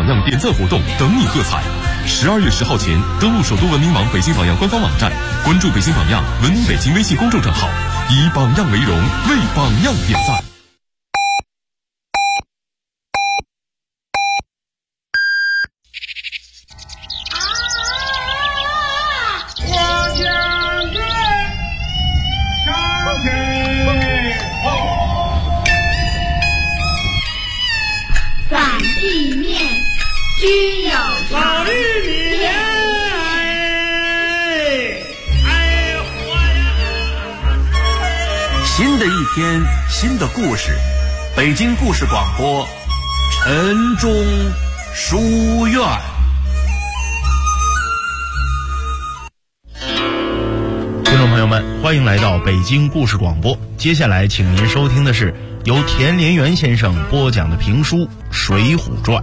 样点赞活动等你喝彩。12月10号前登录首都文明网北京榜样官方网站，关注北京榜样文明北京微信公众账号，以榜样为荣，为榜样点赞。 君有老玉米莲， 新的一天，新的故事，北京故事广播，晨钟书院。 听众朋友们，欢迎来到北京故事广播。接下来，请您收听的是由田连元先生播讲的评书《水浒传》。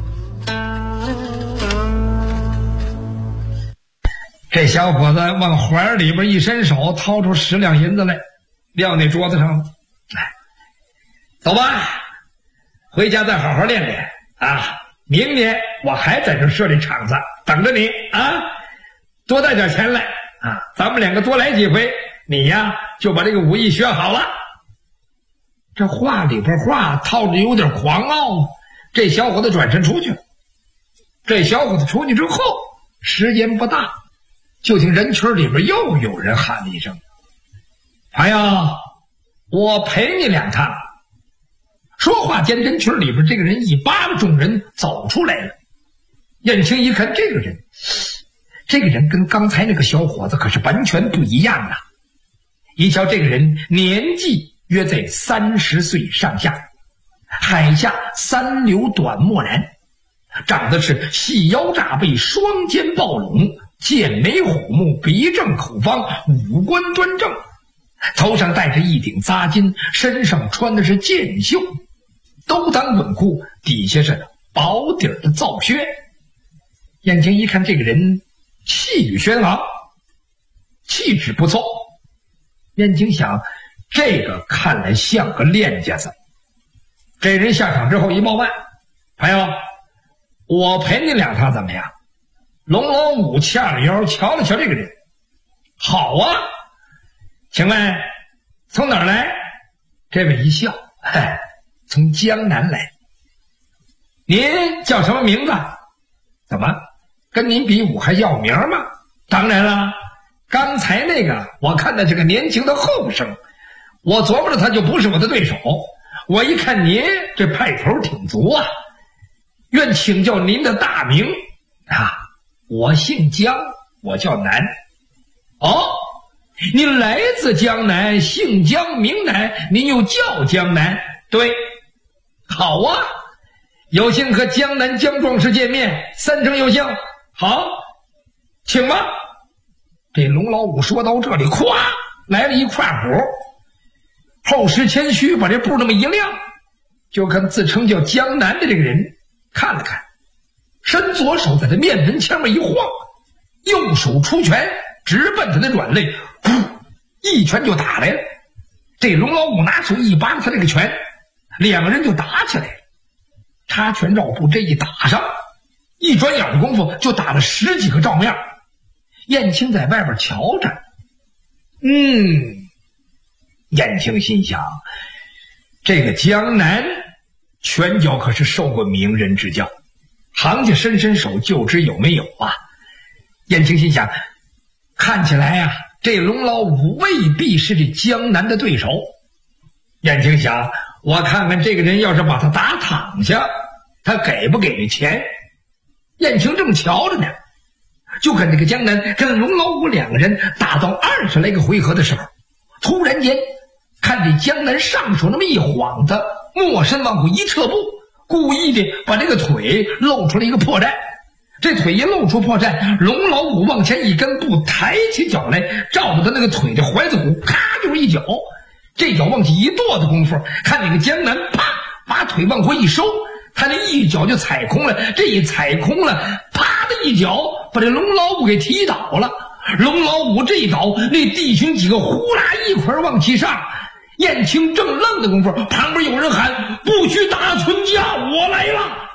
这小伙子往怀里边一伸手，掏出10两银子来，撂那桌子上了。走吧，回家再好好练练啊！明年我还在这设立场子等着你啊！多带点钱来啊！咱们两个多来几回，你呀就把这个武艺学好了。这话里边话套着有点狂傲，这小伙子转身出去了。这小伙子出去之后，时间不大，就听人群里边又有人喊了一声：“朋友，我陪你2趟。”说话间，人群里边这个人一扒拉众人走出来了。燕青一看这个人跟刚才那个小伙子可是完全不一样啊！一瞧这个人年纪约在30岁上下，海下3绺短墨髯，长得是细腰炸背，双肩抱拢，剑眉虎目，鼻正口方，五官端正，头上戴着一顶扎巾，身上穿的是箭袖，兜裆滚裤，底下是薄底的皂靴。燕青一看这个人气宇轩昂，气质不错。燕青想，这个看来像个练家子。这人下场之后一报办：“朋友，我陪你2趟怎么样？”龙老五掐了腰，瞧了瞧这个人：“好啊，请问从哪儿来？”这位一笑：“嗨，从江南来。您叫什么名字？怎么跟您比武还要名吗？当然了，刚才那个我看的这个年轻的后生，我琢磨着他就不是我的对手。我一看您这派头挺足啊，愿请教您的大名啊。我姓江，我叫南。哦，您来自江南，姓江名南，您又叫江南。对，好啊，有幸和江南江壮士见面，3成有幸。好，请吧。这龙老五说到这里，咵来了一块鼓，后实谦虚把这布那么一亮，就看自称叫江南的这个人看了看，伸左手在他面门前面一晃，右手出拳直奔他的软肋，噗，一拳就打来了。这龙老五拿手一扒他这个拳，2个人就打起来了。插拳绕步，这一打上，一转眼的功夫就打了10几个照面。燕青在外边瞧着，燕青心想，这个江南拳脚可是受过名人之教，行家伸手就知有没有啊。燕青心想，看起来啊，这龙老五未必是这江南的对手。燕青想，我看看这个人要是把他打躺下，他给不给这钱？燕青正瞧着呢，就看这个江南跟龙老五2个人打到20来个回合的时候，突然间看这江南上手那么一晃的，没身往后一撤步，故意的把这个腿露出了一个破绽。这腿一露出破绽，龙老五往前一根步，抬起脚来，照着他那个腿的踝子骨，咔就是一脚。这脚往起一跺的功夫，看那个江南啪把腿往回一收，他那一脚就踩空了。这一踩空了，啪的一脚把这龙老五给踢倒了。龙老五这一倒，那弟兄几个呼啦一块往起上。燕青正愣的功夫，旁边有人喊：“不许打群架，我来了！”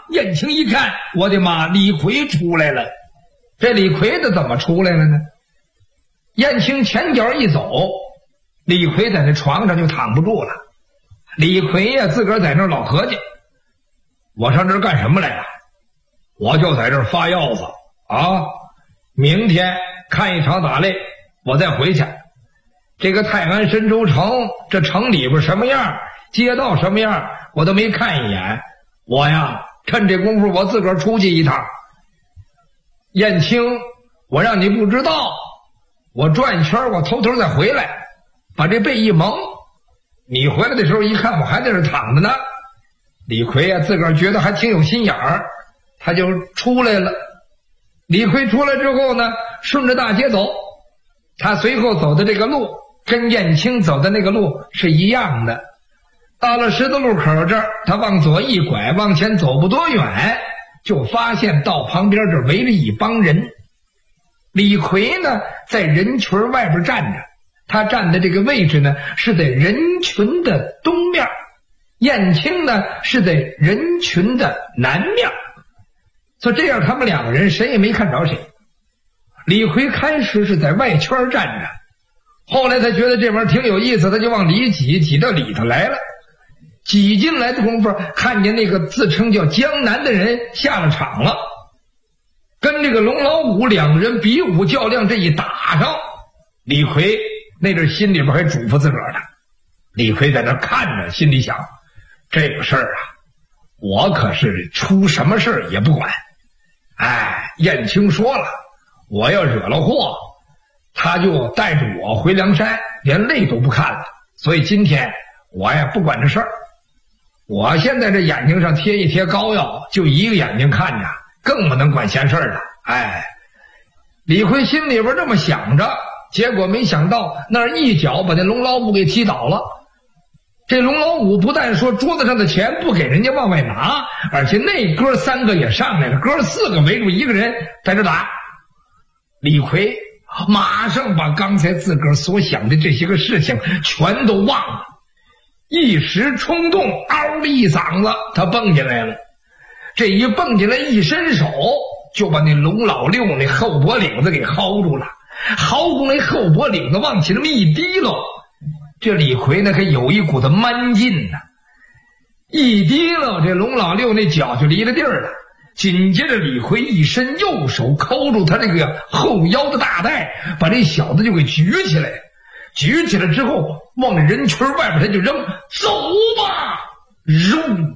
燕青一看，我的妈，李逵出来了。这李逵的怎么出来了呢？燕青前脚一走，李逵在那床上就躺不住了。李逵呀，自个儿在那儿老合计，我上这儿干什么来了？我就在这儿发药子啊！明天看一场打擂，我再回去。这个泰安神州城，这城里边什么样，街道什么样，我都没看一眼。我呀，趁这功夫我自个儿出去一趟。燕青，我让你不知道，我转一圈，我偷偷再回来，把这背一蒙，你回来的时候一看，我还在这躺着呢。李逵啊，自个儿觉得还挺有心眼儿，他就出来了。李逵出来之后呢，顺着大街走，他随后走的这个路跟燕青走的那个路是一样的。到了十字路口这儿，他往左一拐，往前走不多远，就发现道旁边这围着一帮人。李逵呢，在人群外边站着，他站的这个位置呢，是在人群的东面，燕青呢是在人群的南面。就这样，他们两个人谁也没看着谁。李逵开始是在外圈站着，后来他觉得这玩意儿挺有意思，他就往里挤，挤到里头来了。挤进来的功夫，看见那个自称叫江南的人下了场了，跟这个龙老五两个人比武较量，这一打上，李逵那阵心里边还嘱咐自个儿呢。李逵在那看着，心里想，这个事儿啊，我可是出什么事儿也不管。哎，燕青说了，我要惹了祸，他就带着我回梁山，连泪都不看了。所以今天我呀不管这事儿，我现在这眼睛上贴一贴膏药，就一个眼睛看着，更不能管闲事儿了。哎，李逵心里边这么想着，结果没想到那儿一脚把那龙老五给踢倒了。这龙老五不但说桌子上的钱不给人家往外拿，而且那哥三个也上来了，哥四个围住一个人在这打。李逵马上把刚才自个儿所想的这些个事情全都忘了，一时冲动，嗷的一嗓子，他蹦进来了。这一蹦进来，一伸手就把那龙老六那后脖领子给薅住了，薅住那后脖领子往起那么一提溜，这李逵呢可有一股子蛮劲呢，一提溜，这龙老六那脚就离了地儿了。紧接着李逵一伸右手抠住他这个后腰的大带，把这小子就给举起来，举起来之后往这人群外边他就扔，走吧，扔。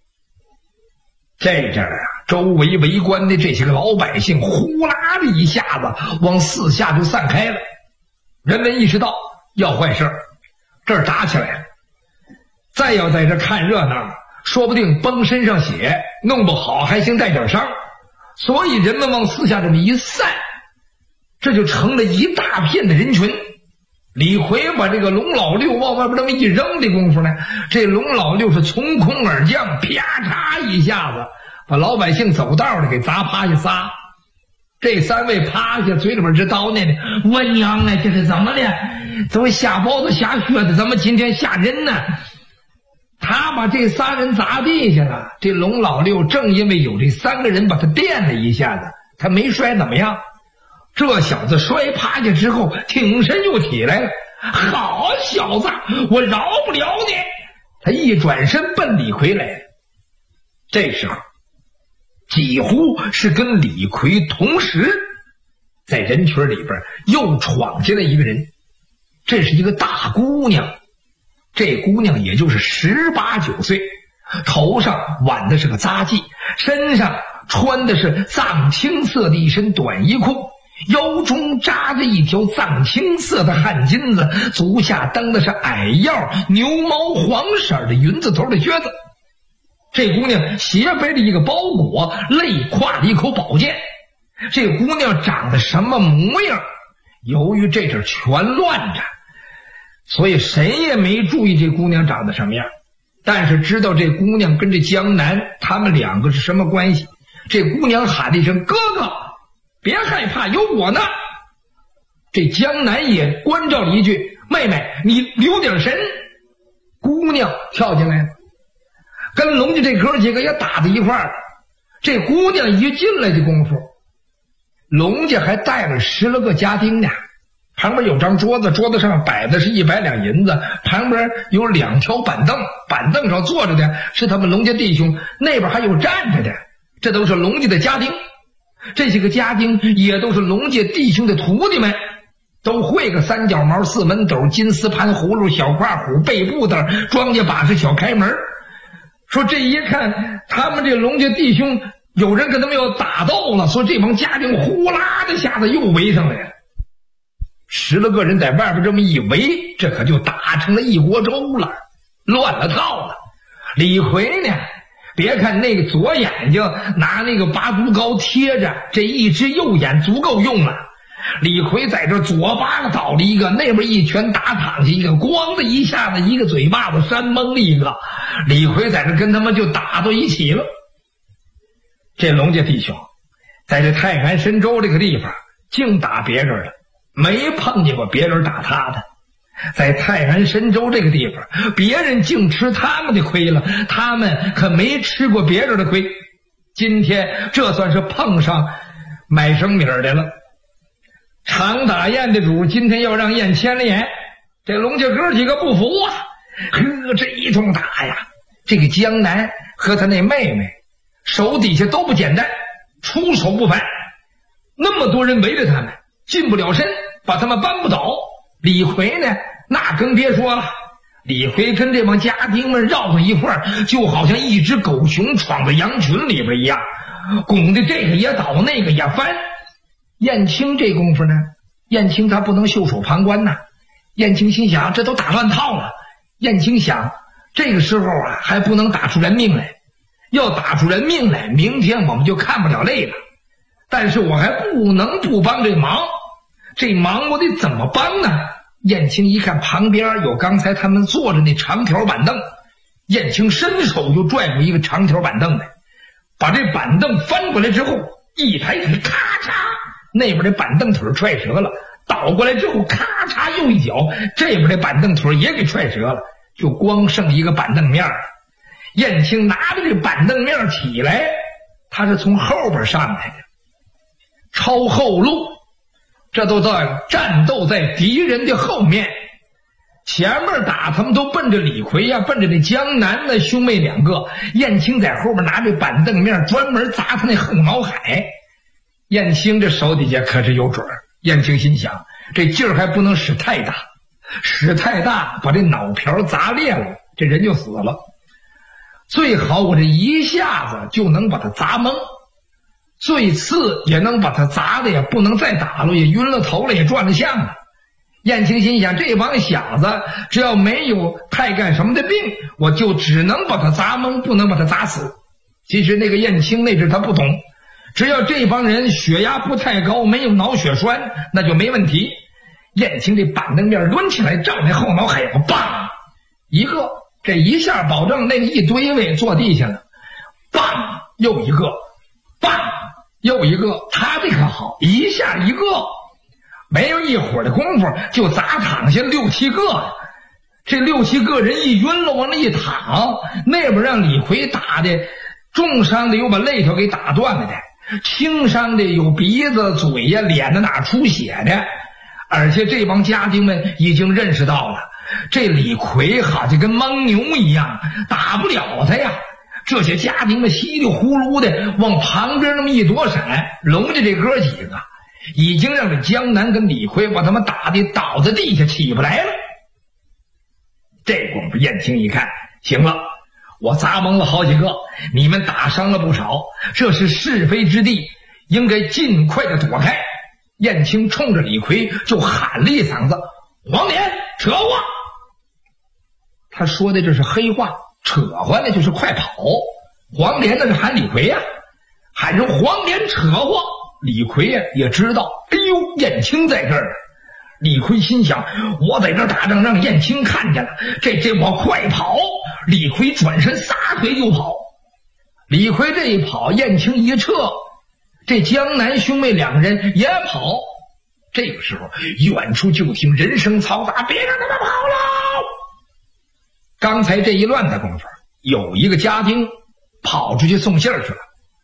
这阵儿啊，周围围观的这些个老百姓呼啦的一下子往四下就散开了。人们意识到要坏事，这儿打起来了，再要在这看热闹，说不定崩身上血，弄不好还行带点伤。所以人们往四下这么一散，这就成了一大片的人群。李逵把这个龙老六往外边这么一扔的功夫呢，这龙老六是从空而降，啪嚓一下子把老百姓走道的给砸趴下仨。这三位趴下，嘴里边直叨念呢，我娘啊，这是怎么的？怎么下包子下靴子，怎么今天吓人呢？他把这仨人砸地下了，这龙老六正因为有这三个人把他垫了一下子，他没摔怎么样。这小子摔趴下之后挺身就起来了，好小子，我饶不了你。他一转身奔李逵来了。这时候几乎是跟李逵同时，在人群里边又闯进来一个人，这是一个大姑娘。这姑娘也就是18、19岁，头上挽的是个扎髻，身上穿的是藏青色的一身短衣裤，腰中扎着一条藏青色的汗巾子，足下蹬的是矮腰牛毛黄色的云字头的靴子。这姑娘斜背着一个包裹，肋挎着一口宝剑。这姑娘长得什么模样？由于这阵全乱着，所以谁也没注意这姑娘长得什么样，但是知道这姑娘跟这江南他们两个是什么关系。这姑娘喊了一声，哥哥别害怕，有我呢。这江南也关照了一句，妹妹你留点神。姑娘跳进来了，跟龙家这哥几个也打在一块儿了。 这姑娘一进来的功夫，龙家还带了10来个家丁呢。旁边有张桌子，桌子上摆的是100两银子，旁边有2条板凳，板凳上坐着的是他们龙家弟兄，那边还有站着的，这都是龙家的家丁。这些个家丁也都是龙家弟兄的徒弟们，都会个3角毛、4门斗、金丝盘葫芦、小胯虎、背布子、庄稼把式、小开门。说这一看他们这龙家弟兄有人跟他们要打斗了，说这帮家丁呼啦的下子又围上来了。10来个人在外边这么一围，这可就打成了一锅粥了，乱了套了。李逵呢，别看那个左眼睛拿那个拔足膏贴着，这一只右眼足够用了。李逵在这左巴了倒了一个，那边一拳打躺下一个，咣的一下子一个嘴巴子扇蒙了一个。李逵在这跟他们就打到一起了。这龙家弟兄在这太原神州这个地方净打别人了，没碰见过别人打他的。在太原神州这个地方，别人净吃他们的亏了，他们可没吃过别人的亏。今天这算是碰上买生米的了。常打雁的主今天要让雁牵了眼，这龙家哥几个不服啊，这一通打呀。这个江南和他那妹妹手底下都不简单，出手不凡，那么多人围着他们，近不了身，把他们扳不倒。李逵呢，那更别说了。李逵跟这帮家丁们绕在一块儿，就好像一只狗熊闯到羊群里边一样，拱的这个也倒，那个也翻。燕青这功夫呢，燕青他不能袖手旁观呐。燕青心想，这都打乱套了。燕青想，这个时候啊，还不能打出人命来。要打出人命来，明天我们就看不了累了。但是我还不能不帮这忙，这忙我得怎么帮呢？燕青一看旁边有刚才他们坐着那长条板凳，燕青伸手就拽过一个长条板凳来，把这板凳翻过来之后，一抬腿，咔嚓，那边的板凳腿踹折了，倒过来之后，咔嚓又一脚，这边的板凳腿也给踹折了，就光剩一个板凳面了。燕青拿着这板凳面起来，他是从后边上来的，抄后路，这都在战斗在敌人的后面。前面打他们都奔着李逵呀，奔着那江南的兄妹2个，燕青在后边拿着板凳面专门砸他那后脑海。燕青这手底下可是有准儿，燕青心想，这劲儿还不能使太大，使太大把这脑瓢砸裂了，这人就死了。最好我这一下子就能把他砸懵，最次也能把他砸的也不能再打了，也晕了头了，也转了相了。燕青心想，这帮小子只要没有太干什么的病，我就只能把他砸懵，不能把他砸死。其实那个燕青那阵他不懂，只要这帮人血压不太高，没有脑血栓，那就没问题。燕青这板凳面抡起来，照那后脑海子，梆一个，这一下保证那个一堆位坐地下了，梆又一个，梆又一个，他这可好，一下一个，没有一会儿的功夫就砸躺下6、7个。这6、7个人一晕了往那一躺，那边让李逵打的重伤的有把肋条给打断了的，轻伤的有鼻子嘴呀脸的哪出血的。而且这帮家丁们已经认识到了，这李逵好像跟蒙牛一样，打不了他呀。这些家丁们稀里呼噜的往旁边那么一躲闪，龙家这哥几个已经让这江南跟李逵把他们打的倒在地下起不来了。这功夫燕青一看，行了，我砸懵了好几个，你们打伤了不少，这是是非之地，应该尽快的躲开。燕青冲着李逵就喊了一嗓子，黄连扯话。他说的这是黑话，扯话那就是快跑。黄连那是喊李逵呀，喊成黄连扯话。李逵呀也知道，哎呦，燕青在这儿。李逵心想，我在这儿打仗让燕青看见了，这我快跑。李逵转身撒腿就跑。李逵这一跑，燕青一撤，这江南兄妹2个人也跑。这个时候远处就听人声嘈杂，别让他们跑了。刚才这一乱的功夫，有一个家丁跑出去送信儿去了，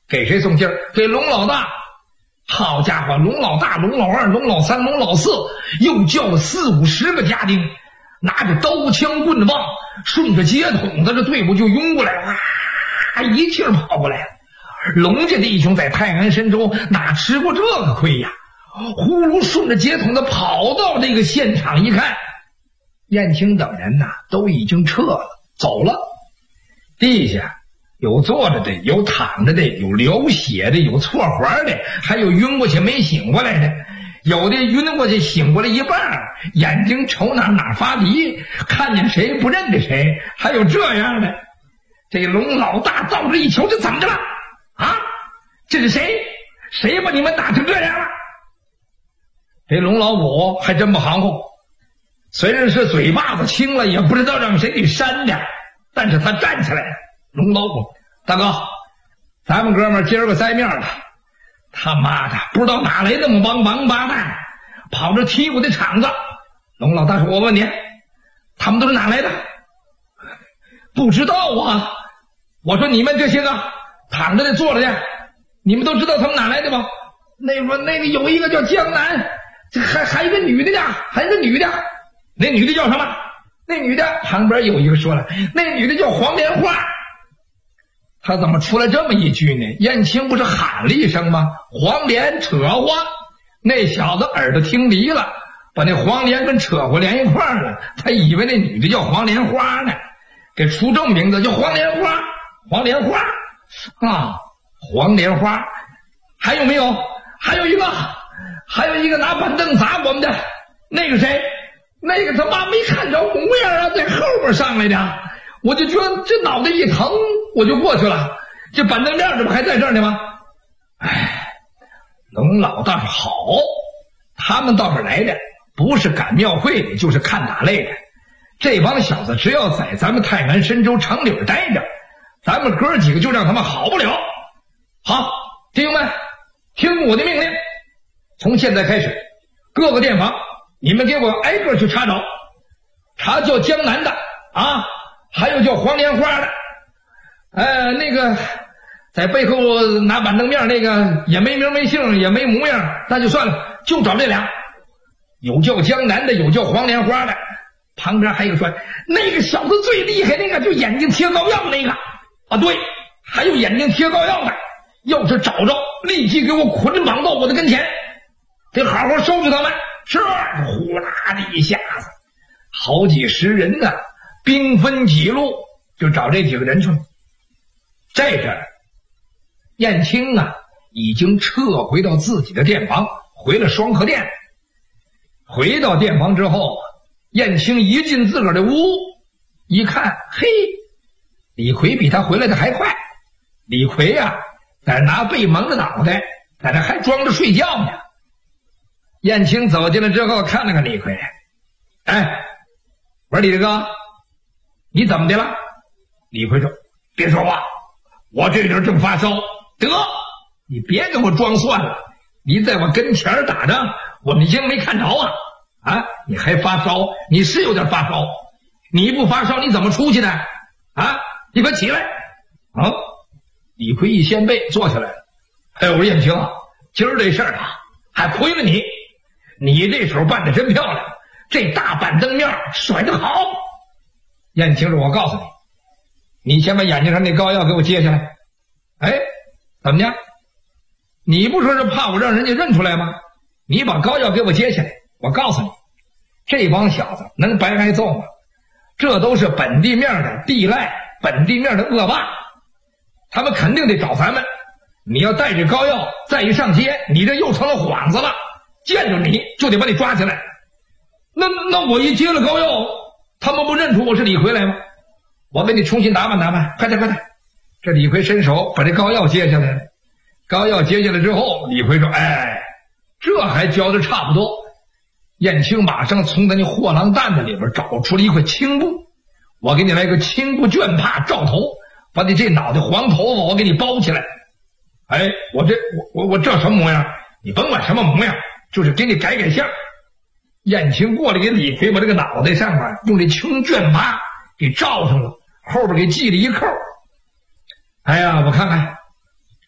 给谁送信儿？给龙老大。好家伙，龙老大、龙老二、龙老三、龙老四，又叫了40、50个家丁，拿着刀枪棍棒，顺着街筒子这队伍就拥过来了，哇，一气儿跑过来了。龙家弟兄在泰安深州哪吃过这个亏呀？呼噜顺着街筒子跑到这个现场一看，燕青等人呐都已经撤了，走了。地下有坐着的，有躺着的，有流血的，有错环的，还有晕过去没醒过来的，有的晕过去醒过来一半，眼睛瞅哪发迷，看见谁不认得谁，还有这样的。这龙老大照着一瞧，这怎么着了啊？这是谁？谁把你们打成这样了？这龙老五还真不含糊，虽然是嘴巴子青了，也不知道让谁给扇的，但是他站起来了。龙老五，大哥，咱们哥们今儿个栽面了，他妈的不知道哪来那么帮王八蛋跑着踢我的场子。龙老大说，我问你，他们都是哪来的？不知道啊。我说你们这些个躺着的坐着的，你们都知道他们哪来的吗？那个有一个叫江南，还有一个女的呢，还有一个女的。那女的叫什么？那女的旁边有一个说了，那女的叫黄莲花。他怎么出来这么一句呢？燕青不是喊了一声吗？黄连扯花。那小子耳朵听离了，把那黄连跟扯花连一块儿了，他以为那女的叫黄莲花呢，给出这名字叫黄莲花。黄莲花啊，黄莲花。还有没有？还有一个拿板凳砸我们的那个谁？那个他妈没看着模样啊，在后边上来的，我就觉得这脑袋一疼，我就过去了。这板凳面这不还在这儿呢吗？哎，龙老倒是好，他们倒是来的不是赶庙会的，就是看打擂的。这帮小子只要在咱们泰安深州城里待着，咱们哥几个就让他们好不了。好，弟兄们，听我的命令，从现在开始，各个店房你们给我挨个去查找，查叫江南的啊，还有叫黄莲花的，那个在背后拿板凳面那个也没名没姓也没模样，那就算了，就找这俩，有叫江南的，有叫黄莲花的。旁边还有说那个小子最厉害，那个就眼睛贴膏药那个啊，对，还有眼睛贴膏药的，要是找着立即给我捆绑到我的跟前，得好好收拾他们。这呼啦的一下子好几十人呢，兵分几路就找这几个人去了。这阵燕青啊已经撤回到自己的店房，回了双河店。回到店房之后，燕青一进自个儿的屋一看，嘿，李逵比他回来的还快。李逵啊在那拿被蒙着脑袋，在那还装着睡觉呢。燕青走进来之后看了看李逵，哎，我说李大哥，你怎么的了？李逵说，别说话，我这人正发烧。得，你别跟我装蒜了，你在我跟前打仗，我们已经没看着啊！啊，你还发烧？你是有点发烧，你不发烧你怎么出去的？啊，你快起来！啊，李逵一掀被坐下来了。哎，我说燕青啊，今儿这事儿啊，还亏了你，你这手办得真漂亮，这大板凳面甩得好。燕青说，我告诉你，你先把眼睛上那膏药给我揭下来。哎，怎么的？你不说是怕我让人家认出来吗？你把膏药给我揭下来，我告诉你，这帮小子能白挨揍吗？这都是本地面的地赖，本地面的恶霸，他们肯定得找咱们。你要带着膏药再一上街，你这又成了幌子了，见着你就得把你抓起来。那我一接了膏药，他们不认出我是李逵来吗？我给你重新打扮打扮，快点快点。这李逵伸手把这膏药接下来了。膏药接下来之后，李逵说，哎，这还教的差不多。燕青马上从他那货郎担子里边找出了一块青布，我给你来个青布绢帕罩头，把你这脑袋黄头发我给你包起来。哎，我这什么模样？你甭管什么模样，就是给你改相。燕青过来给李逵把这个脑袋上面用这青绢帕给罩上了，后边给系了一扣。哎呀，我看看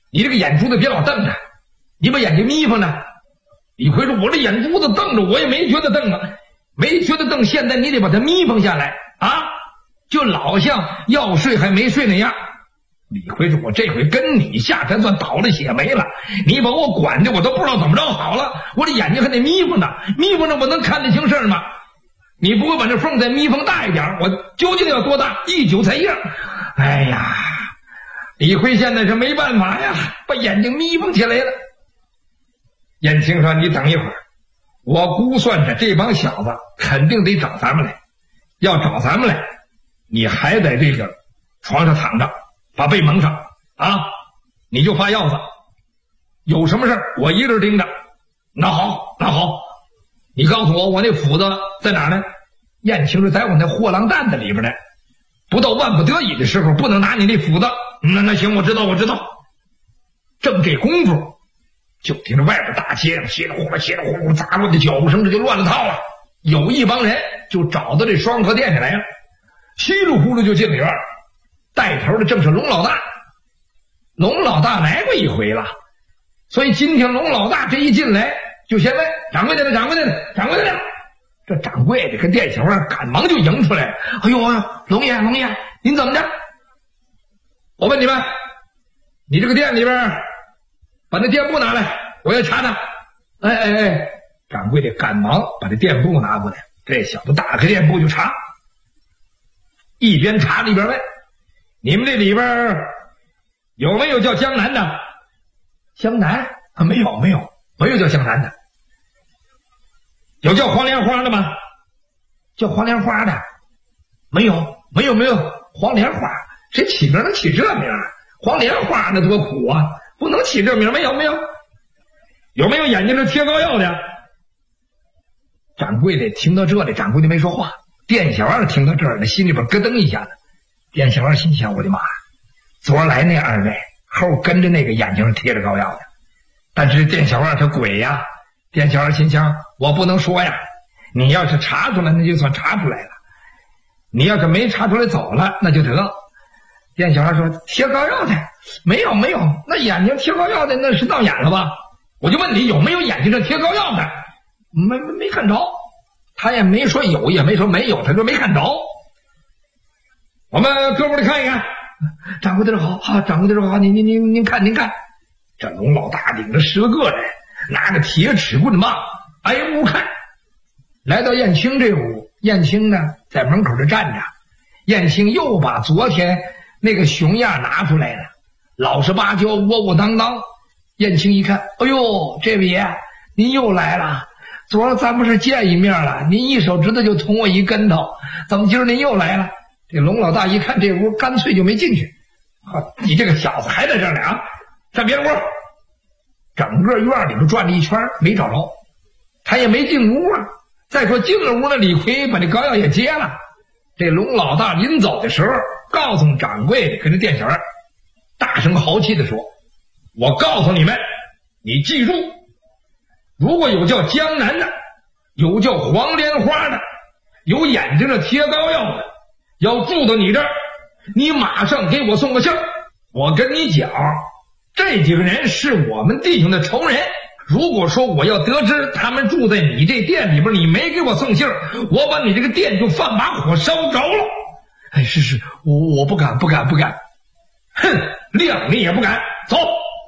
你这个眼珠子别老瞪着，你把眼睛眯缝着。李逵说我这眼珠子瞪着我也没觉得瞪啊，没觉得瞪，现在你得把它眯缝下来啊，就老像要睡还没睡那样。李逵说我这回跟你下山算倒了血霉了，你把我管的我都不知道怎么着好了，我这眼睛还得眯缝着，眯缝着我能看得清事儿吗？你不会把这缝再眯缝大一点，我究竟要多大？一9才硬。哎呀，李逵现在是没办法呀，把眼睛眯缝起来了。燕青说你等一会儿，我估算着这帮小子肯定得找咱们来，要找咱们来，你还在这个床上躺着，把被蒙上啊，你就发鹞子，有什么事儿我一个人盯着。那好，你告诉我那斧子在哪儿呢？燕青说在我那货郎担子里边呢，不到万不得已的时候不能拿你那斧子。那行，我知道。正这功夫，就听着外边大街上稀里呼噜砸过的脚步声，这就乱了套了。有一帮人就找到这双河店里来了，稀里呼噜就进了院，带头的正是龙老大。龙老大来过一回了，所以今天龙老大这一进来就先问掌柜的了。这掌柜的跟店小二赶忙就迎出来了。哎呦，龙爷，您怎么着？我问你们，你这个店里边把那店簿拿来，我要查查。哎，掌柜的赶忙把这店簿拿过来，这小子打开店簿就查，一边查一边问：你们这里边有没有叫江南的？江南啊，没有叫江南的。有叫黄莲花的吗？叫黄莲花的没有。黄莲花谁起名能起这名？黄莲花那多苦啊，不能起这名。没有。有没有眼睛上贴膏药的？掌柜的听到这里，掌柜的没说话。店小二听到这儿，心里边咯噔一下子。店小二心想：我的妈，昨儿来那二位后跟着那个眼睛上贴着膏药的。但是店小二他鬼呀，店小二心想：我不能说呀，你要是查出来那就算查出来了，你要是没查出来走了那就得。店小二说贴膏药的没有，那眼睛贴膏药的那是闹眼了吧？我就问你有没有眼睛上贴膏药的？没看着。他也没说有也没说没有，他说没看着。我们哥们儿看一看。掌柜的好，掌柜的好，您看。这龙老大领着10个人，拿个铁尺棍棒挨屋看。来到燕青这屋，燕青呢在门口这站着。燕青又把昨天那个熊样拿出来了，老实巴交，窝当当。燕青一看，哎呦，这位爷您又来了，昨儿咱不是见一面了，您一手指头就捅我一跟头，怎么今儿您又来了？这龙老大一看这屋，干脆就没进去。你这个小子还在这儿呢啊，上别的屋。整个院里边转了一圈没找着，他也没进屋啊。再说进了屋呢，李逵把这膏药也接了。这龙老大临走的时候告诉掌柜的跟这店小二大声豪气的说，我告诉你们，你记住，如果有叫江南的，有叫黄莲花的，有眼睛上贴膏药的，要住到你这儿，你马上给我送个信儿。我跟你讲，这几个人是我们弟兄的仇人，如果说我要得知他们住在你这店里边，你没给我送信儿，我把你这个店就放把火烧着了。哎，是，我不敢。哼，谅你也不敢。走。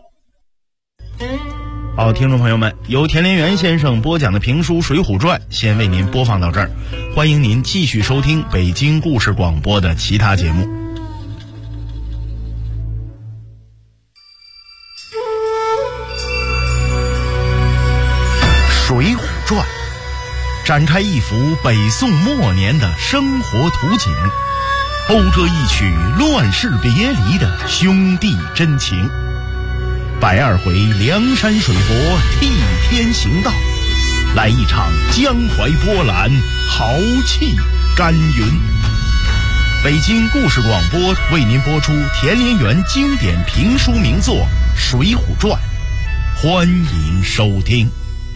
好，听众朋友们，由田连元先生播讲的评书《水浒传》先为您播放到这儿，欢迎您继续收听北京故事广播的其他节目。《水浒传》展开一幅北宋末年的生活图景，勾勒一曲乱世别离的兄弟真情。120回梁山水泊替天行道，来一场江淮波澜，豪气干云。北京故事广播为您播出田连元经典评书名作《水浒传》，欢迎收听。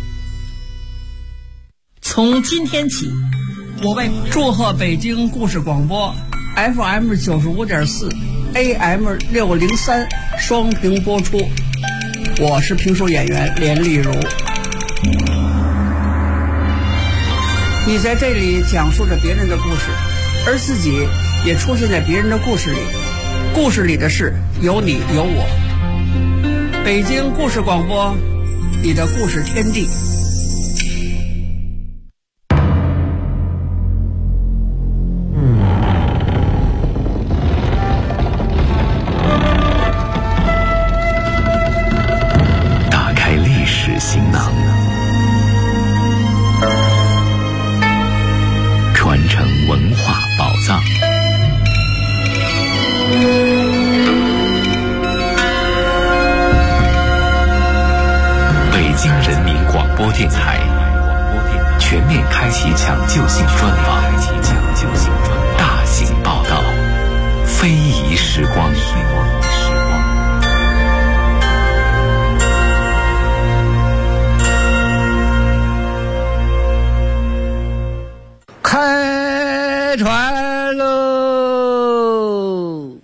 从今天起，我为祝贺北京故事广播 FM 95.4 AM 603 双屏播出。我是评书演员连丽如。你在这里讲述着别人的故事，而自己也出现在别人的故事里。故事里的事有你有我。北京故事广播，你的故事天地。 打开历史行囊，传承文化宝藏。北京人民广播电台全面开启抢救性专访，大型报道，非遗时光。 开船喽！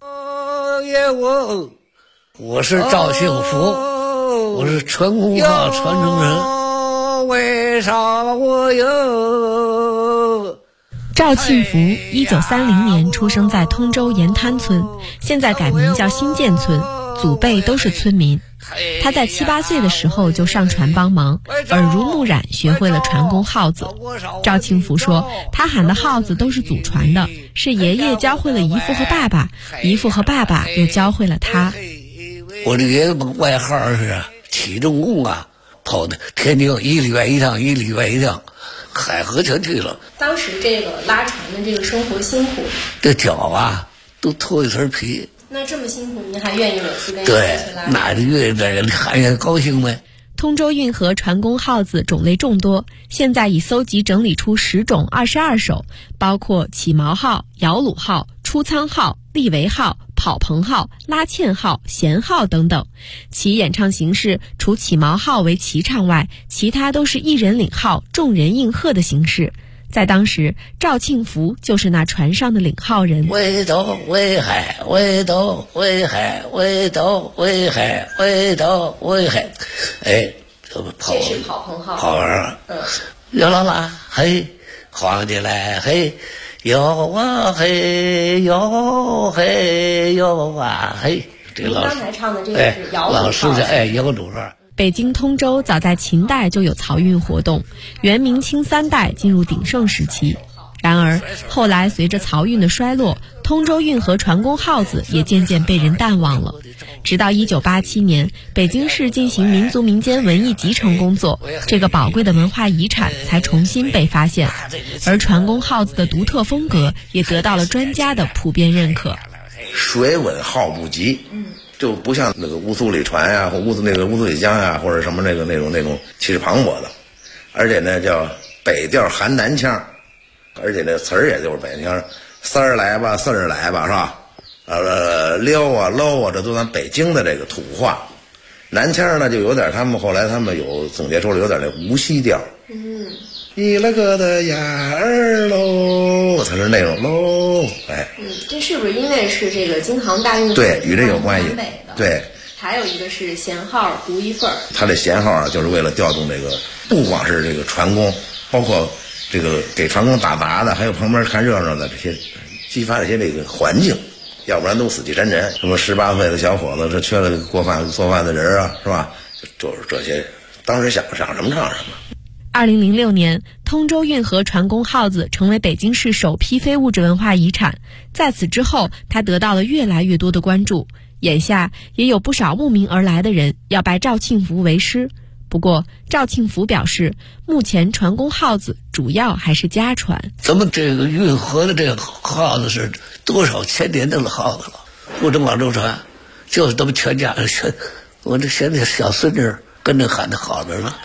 我是赵幸福，我是船公号传承人。为啥我有？ 赵庆福1930年出生在通州盐滩村，现在改名叫新建村，祖辈都是村民。他在7、8岁的时候就上船帮忙，耳濡目染学会了船工号子。赵庆福说，他喊的号子都是祖传的，是爷爷教会了姨父和爸爸，姨父和爸爸又教会了他。 我的爷爷外号是体重工啊，跑的天津1礼拜1趟，1礼拜1趟，海河全去了。 当时这个拉船的这个生活辛苦， 这脚啊都脱一层皮。 那这么辛苦，您还愿意每次跟对，那就愿意在这里看见高兴呗。 通州运河船工号子种类众多，现在已搜集整理出10种22首，包括起锚号、摇橹号、出舱号、立桅号、跑棚号、拉纤号、弦号等等。其演唱形式除起锚号为齐唱外，其他都是一人领号，众人应和的形式。在当时，赵庆福就是那船上的领号人。 围斗围海，围斗围海，围斗围海，围斗围海。哎，这是跑棚号。 跑完摇啦啦，嘿，晃起来，嘿，摇啊嘿，摇嘿摇啊嘿。这您刚才唱的这个是摇橹号。 老师的摇橹号。 北京通州早在秦代就有漕运活动，元明清3代进入鼎盛时期。然而后来随着漕运的衰落，通州运河船工号子也渐渐被人淡忘了。直到1987年，北京市进行民族民间文艺集成工作，这个宝贵的文化遗产才重新被发现，而船工号子的独特风格也得到了专家的普遍认可。 水稳号不急，就不像那个乌苏里船呀，或乌苏里江呀，或者什么那种气势磅礴的，而且呢叫北调含南腔，而且那词儿也就是北腔，三儿来吧，四儿来吧，是吧？溜啊搂啊，这都咱北京的这个土话。南腔呢就有点，后来他们有总结出了有点那无锡调。你了个的呀儿喽，它是那种喽，哎。 这是不是因为是这个京杭大运河？ 对，与这有关系。对。 还有一个是弦号独一份儿。 它这弦号啊，就是为了调动这个，不光是这个船工，包括这个给船工打杂的，还有旁边看热闹的这些，激发这些这个环境，要不然都死气沉沉。什么18岁的小伙子，这缺了做饭的人啊，是吧？就是这些，当时想什么唱什么。 2006年，通州运河船工号子成为北京市首批非物质文化遗产。在此之后，它得到了越来越多的关注。眼下也有不少慕名而来的人要拜赵庆福为师。不过，赵庆福表示，目前船工号子主要还是家传。 咱们这个运河的这个号子是多少千年的号子了，不止广州船，就是咱们全家人，我这现在小孙女跟着喊的号子了。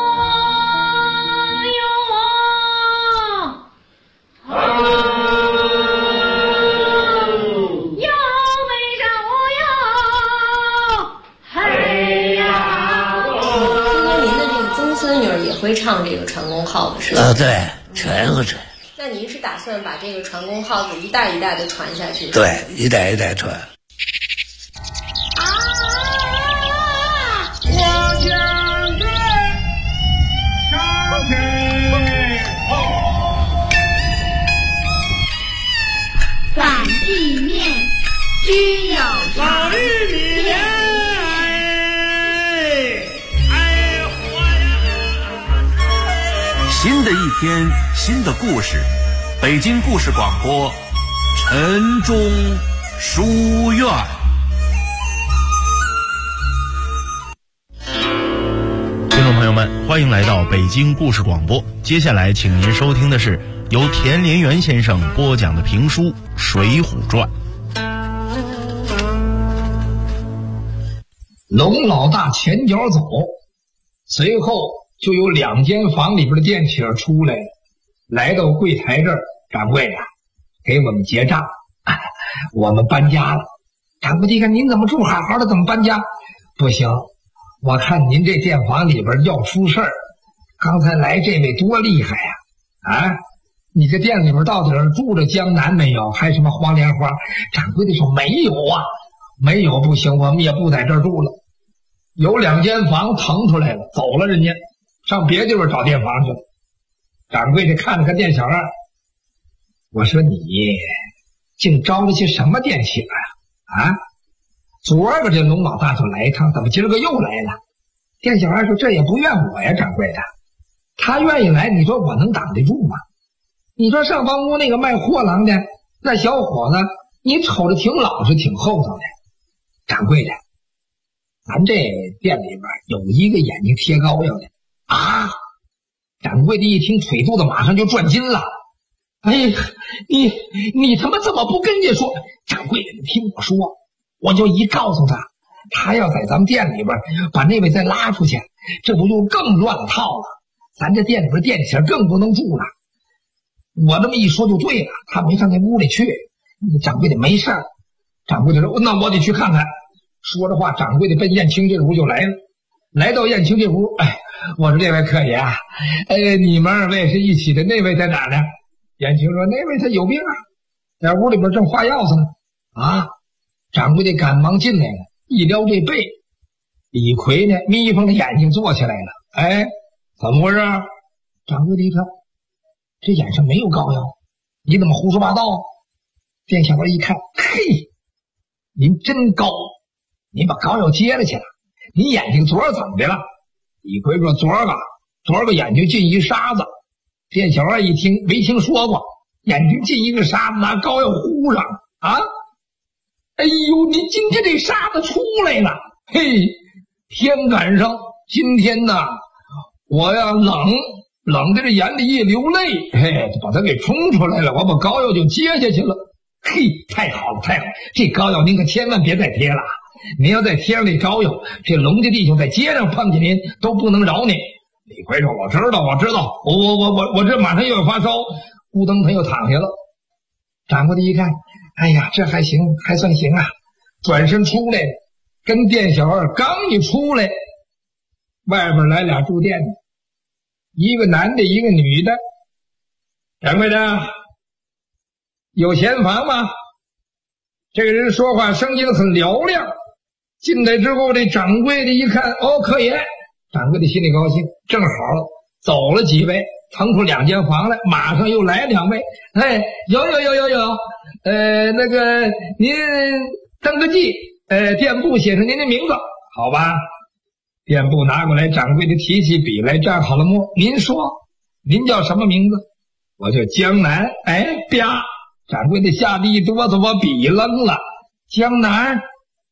会唱这个船工号子是吧？ 对，全会唱。 那您是打算把这个船工号子一代一代的传下去？ 对，一代一代传。 啊！ 新的一天，新的故事，北京故事广播，晨钟书院。 听众朋友们，欢迎来到北京故事广播。接下来，请您收听的是由田连元先生播讲的评书《水浒传》。 龙老大前脚走，随后就有2间房里边的电器出来了，来到柜台这儿，掌柜的，给我们结账，我们搬家了。掌柜的一看，您怎么住好好的，怎么搬家？不行，我看您这店房里边要出事儿。刚才来这位多厉害呀！你这店里边到底是住着江南没有，还什么黄莲花？掌柜的说没有啊，没有不行，我们也不在这儿住了。有2间房腾出来了，走了人家，上别地方找店房去了。掌柜的看了看店小二，我说你竟招了些什么店起来啊？昨儿个这龙老大就来一趟，怎么今儿个又来了？店小二说这也不怨我呀，掌柜的，他愿意来，你说我能挡得住吗？你说上房屋那个卖货郎的那小伙子，你瞅着挺老实挺厚道的。掌柜的，咱这店里边有一个眼睛贴膏药的啊！掌柜的一听，腿肚子马上就转筋了。哎呀，你他妈怎么不跟人家说？掌柜的，你听我说，我就一告诉他，他要在咱们店里边把那位再拉出去，这不就更乱了套了？咱这店里边店钱更不能住了。我这么一说就对了，他没上那屋里去。掌柜的没事儿。掌柜的说那我得去看看。说着话，掌柜的奔燕青这屋就来了。来到燕青这屋，我说这位客爷啊，你们2位是一起的，那位在哪呢？燕青说那位他有病啊，在屋里边正画药子呢。啊！掌柜的赶忙进来了，一撩这背，李逵呢眯缝着眼睛坐起来了。怎么回事？掌柜的一看，这眼上没有膏药，你怎么胡说八道？店小二一看，嘿，您真高，您把膏药接了去了。你眼睛昨儿怎么的了？李逵说昨儿个眼睛进一沙子。店小二一听没听说过，眼睛进一个沙子拿膏药糊上啊！哎呦，你今天这沙子出来了，嘿，天赶上今天呐，我呀冷的这眼里一流泪，嘿，把它给冲出来了，我把膏药就接下去了。嘿，太好了，这膏药您可千万别再贴了，您要再贴上这膏药，这龙家弟兄在街上碰见您都不能饶您。李逵说我知道，我这马上又要发烧，咕噔他又躺下了。掌柜的一看，哎呀，这还行，还算行啊，转身出来了，跟店小二刚一出来，外边来俩住店的，一个男的，一个女的。掌柜的，有闲房吗？这个人说话声音很嘹亮。进来之后，这掌柜的一看，客爷，掌柜的心里高兴，正好走了几位，腾出2间房来，马上又来2位。有，那个您登个记，店铺写上您的名字，好吧？店铺拿过来，掌柜的提起笔来，站好了墨。您说，您叫什么名字？我叫江南。啪！掌柜的吓得一哆嗦，把笔扔了。江南。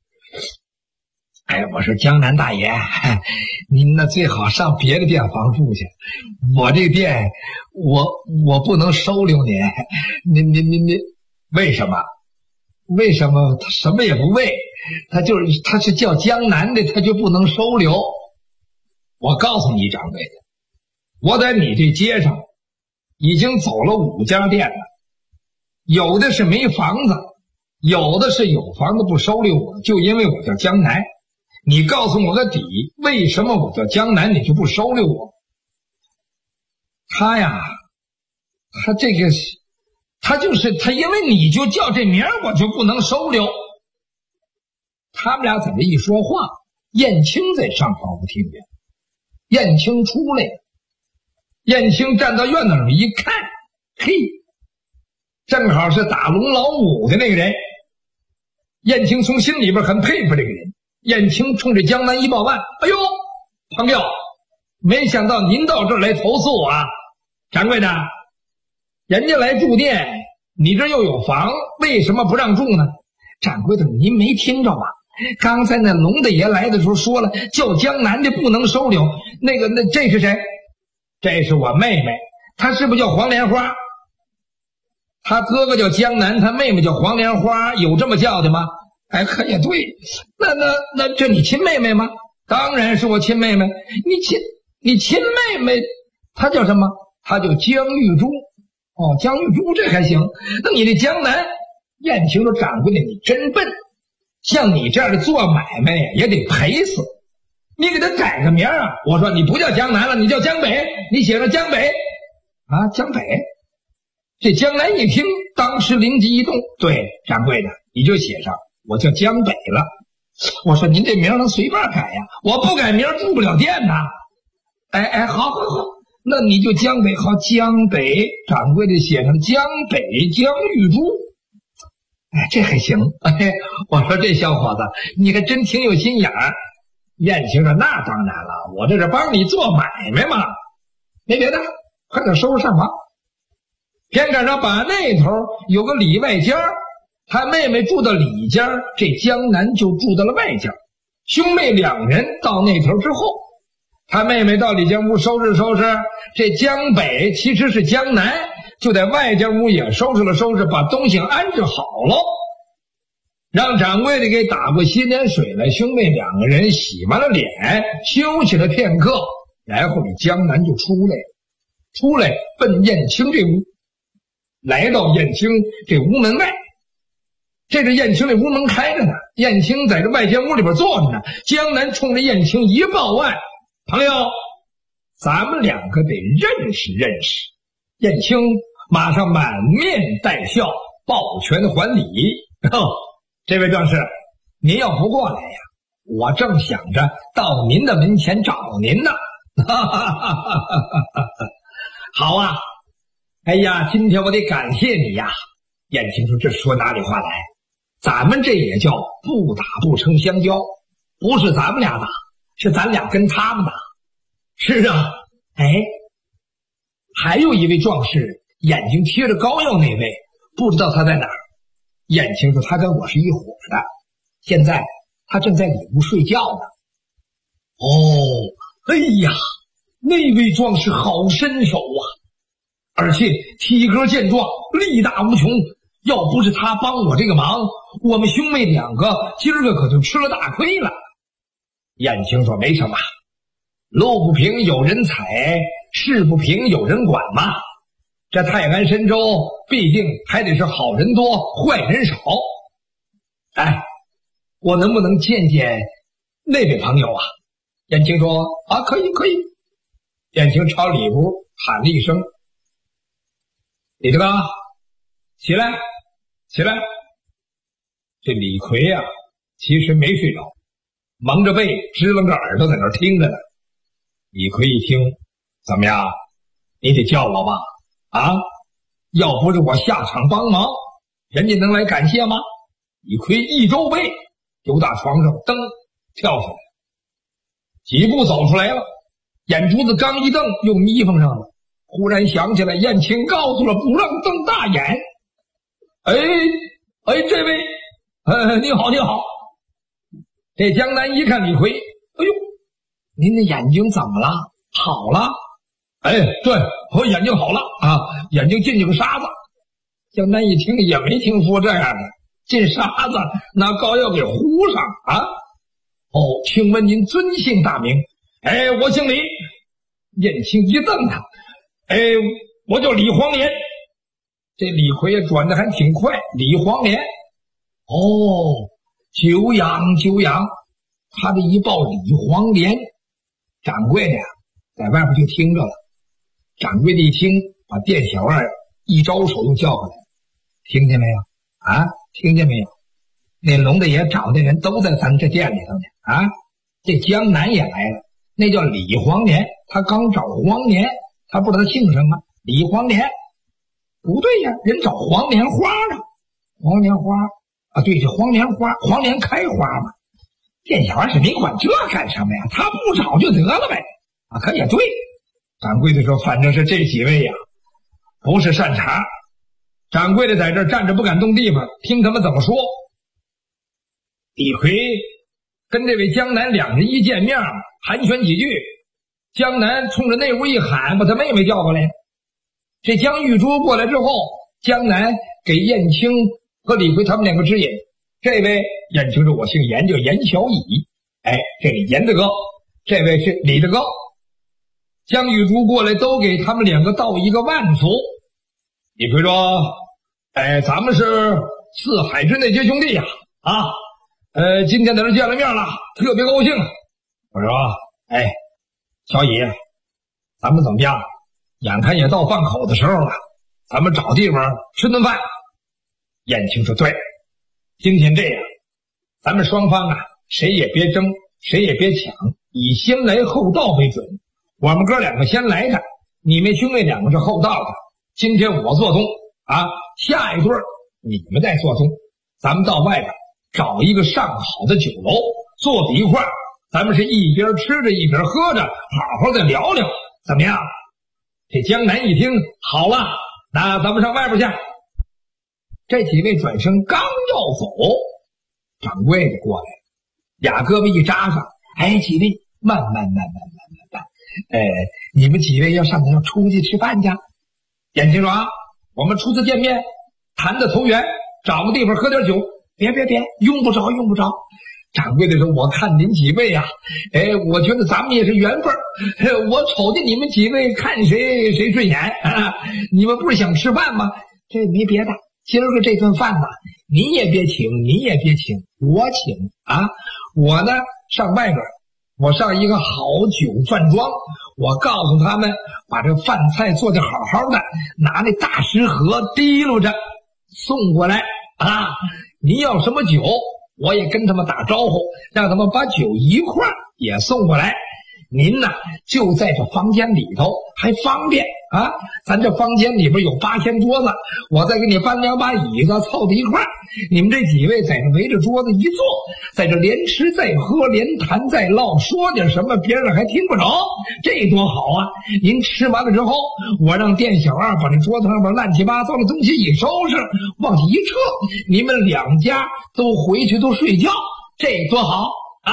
我说江南大爷，您呢最好上别的店房住去，我这店我不能收留您。您为什么？他什么也不为，他是叫江南的，他就不能收留。我告诉你，掌柜的，我在你这街上已经走了5家店了，有的是没房子，有的是有房子不收留我，就因为我叫江南。你告诉我个底，为什么我叫江南你就不收留我？他因为你就叫这名我就不能收留。他们俩在这一说话，燕青在上房屋听见，燕青出来了。燕青站到院子里一看，嘿，正好是打龙老五的那个人。燕青从心里边很佩服这个人。燕青冲着江南一报案，哎呦，朋友，没想到您到这儿来投诉啊！ 掌柜的，人家来住店，你这又有房，为什么不让住呢？掌柜的，您没听着吗？刚才那龙大爷来的时候说了，叫江南的不能收留。那这是谁？这是我妹妹，她是不是叫黄莲花？她哥哥叫江南，她妹妹叫黄莲花，有这么叫的吗？哎，可也对。那这你亲妹妹吗？当然是我亲妹妹。你亲妹妹，她叫什么？她叫江玉珠。哦，江玉珠这还行。那你这江南，燕青说掌柜的你真笨，像你这样的做买卖也得赔死。你给他改个名啊！我说你不叫江南了，你叫江北，你写上江北啊，江北。这江南一听，当时灵机一动，对，掌柜的，你就写上我叫江北了。我说您这名能随便改呀？我不改名住不了店呐。哎，好，那你就江北，好，江北。掌柜的写上江北江玉珠。哎，这还行。哎，我说这小伙子，你还真挺有心眼儿。燕青说：“那当然了，我这是帮你做买卖嘛，没别的，快点收拾上房。”偏赶上把那头有个里外间，他妹妹住到里间，这江南就住到了外间。兄妹两人到那头之后，他妹妹到里间屋收拾收拾，这江北其实是江南，就在外间屋也收拾了收拾，把东西安置好了。让掌柜的给打过洗脸水来，兄妹两个人洗完了脸，休息了片刻，然后这江南就出来奔燕青这屋，来到燕青这屋门外。这是燕青这屋门开着呢，燕青在这外间屋里边坐着呢。江南冲着燕青一报案：“朋友，咱们两个得认识认识。”燕青马上满面带笑，抱拳还礼：“这位壮士，您要不过来呀，我正想着到您的门前找您呢。”好啊，哎呀，今天我得感谢你呀。燕青说：“这说哪里话来？咱们这也叫不打不成相交，不是咱们俩打，是咱俩跟他们打。”是啊，哎，还有一位壮士，眼睛贴着膏药那位，不知道他在哪儿。燕青说：“他跟我是一伙的，现在他正在里屋睡觉呢。”哦，哎呀，那位壮士好身手啊，而且体格健壮，力大无穷。要不是他帮我这个忙，我们兄妹两个今儿个可就吃了大亏了。燕青说：“没什么，路不平有人踩，事不平有人管嘛。这泰安深州毕竟还得是好人多坏人少。哎，我能不能见见那位朋友啊？”燕青说：“啊，可以。”燕青朝里屋喊了一声：“李大哥，起来。”这李逵啊，其实没睡着，蒙着背支棱着耳朵在那儿听着呢。李逵一听：“怎么样，你得叫我吧？啊，要不是我下场帮忙，人家能来感谢吗？”李逵一周背，由大床上蹬跳下来，几步走出来了，眼珠子刚一瞪，又眯缝上了。忽然想起来，燕青告诉了不让瞪大眼。这位，你好。这江南一看李逵，哎呦，您的眼睛怎么了？好了？对，我眼睛好了啊，眼睛进去个沙子。江南一听也没听说这样的，进沙子拿膏药给糊上啊。请问您尊姓大名？我姓李。燕青一瞪他，我叫李黄连。这李逵也转得还挺快，李黄连。久仰。他这一报李黄连，掌柜的呀在外边就听着了。掌柜的一听，把店小二一招手又叫回来：“听见没有？啊，听见没有？那龙大爷找的人都在咱这店里头呢。啊，这江南也来了，那叫李黄连，他刚找黄连，他不知道他姓什么，李黄连。不对呀，人找黄莲花啊，黄莲花啊，对，这黄莲花，黄莲开花嘛。店小二是没管这干什么呀？他不找就得了呗。啊，可也对。 掌柜的说：“反正是这几位呀，不是善茬。”掌柜的在这儿站着不敢动地方，听他们怎么说。李逵跟这位江南两人一见面，寒暄几句，江南冲着内屋一喊，把他妹妹叫过来。这江玉珠过来之后，江南给燕青和李逵他们两个指引。这位燕青说：“我姓严，叫严小乙。”哎，这位严大哥，这位是李大哥。江玉珠过来都给他们两个道一个万福。李逵说：“哎，咱们是四海之内皆兄弟呀！今天在这见了面了，特别高兴。”我说：“哎，小乙，咱们怎么样？眼看也到饭口的时候了，咱们找地方吃顿饭。”燕青说：“对，今天这样，咱们双方谁也别争，谁也别抢，以先来后到为准。我们哥两个先来的，你们兄妹两个是后到的。今天我做东下一对你们再做东。咱们到外边找一个上好的酒楼，坐在一块儿，咱们是一边吃着一边喝着，好好的聊聊，怎么样？”这江南一听，好了，那咱们上外边去。这几位转身刚要走，掌柜的过来，俩胳膊一扎上，哎，几位慢，你们几位要上哪要出去吃饭去？燕青说：“我们初次见面，谈的投缘，找个地方喝点酒。别，用不着。”掌柜的说：“我看您几位我觉得咱们也是缘分，我瞅见你们几位看谁顺眼你们不是想吃饭吗？这没别的，今儿个这顿饭你也别请，我请我呢上外边，我上一个好酒饭庄，我告诉他们把这饭菜做得好好的，拿那大食盒提溜着送过来您要什么酒，我也跟他们打招呼，让他们把酒一块也送过来。您就在这房间里头，还方便咱这房间里边有8仙桌子，我再给你搬2把椅子凑在一块，你们这几位在这围着桌子一坐，在这连吃再喝，连谈再唠，说点什么别人还听不着，这多好您吃完了之后，我让店小二把这桌子上面乱七八糟的东西一收拾，往下一撤，你们两家都回去都睡觉，这多好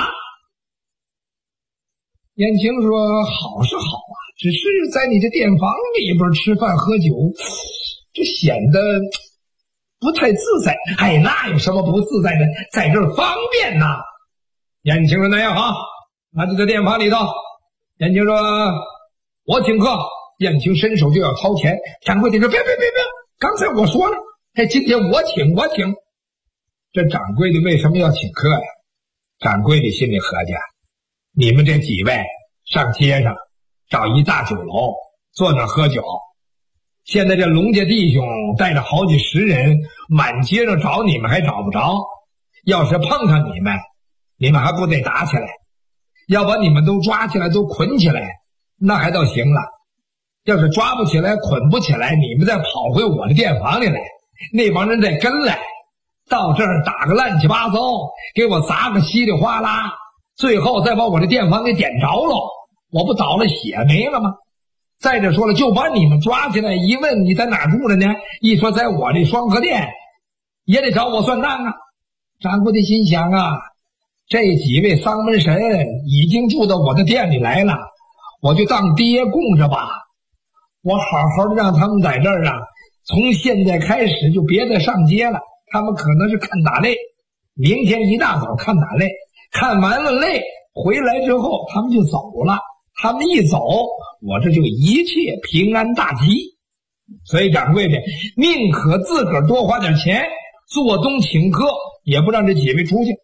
燕青说：“好是好只是在你这店房里边吃饭喝酒，这显得不太自在。”哎，那有什么不自在的？在这儿方便呐。燕青说：“那样那就在店房里头。”燕青说：“我请客。”燕青伸手就要掏钱，掌柜的说：“别，刚才我说了，今天我请。”这掌柜的为什么要请客呀？掌柜的心里合计，你们这几位上街上找一大酒楼坐那喝酒，现在这龙家弟兄带着好几十人满街上找你们还找不着，要是碰上你们还不得打起来，要把你们都抓起来都捆起来，那还倒行了。要是抓不起来捆不起来，你们再跑回我的店房里来，那帮人再跟来，到这儿打个乱七八糟，给我砸个稀里哗啦，最后再把我这店房给点着了，我不倒了血没了吗？再者说了，就把你们抓起来一问，你在哪住着呢？一说在我这双河店，也得找我算账掌柜的心想这几位丧门神已经住到我的店里来了，我就当爹供着吧，我好好的让他们在这儿从现在开始就别再上街了，他们可能是看打擂，明天一大早看打擂，看完了擂回来之后他们就走了，他们一走我这就一切平安大吉。所以掌柜的宁可自个儿多花点钱做东请客，也不让这几位出去。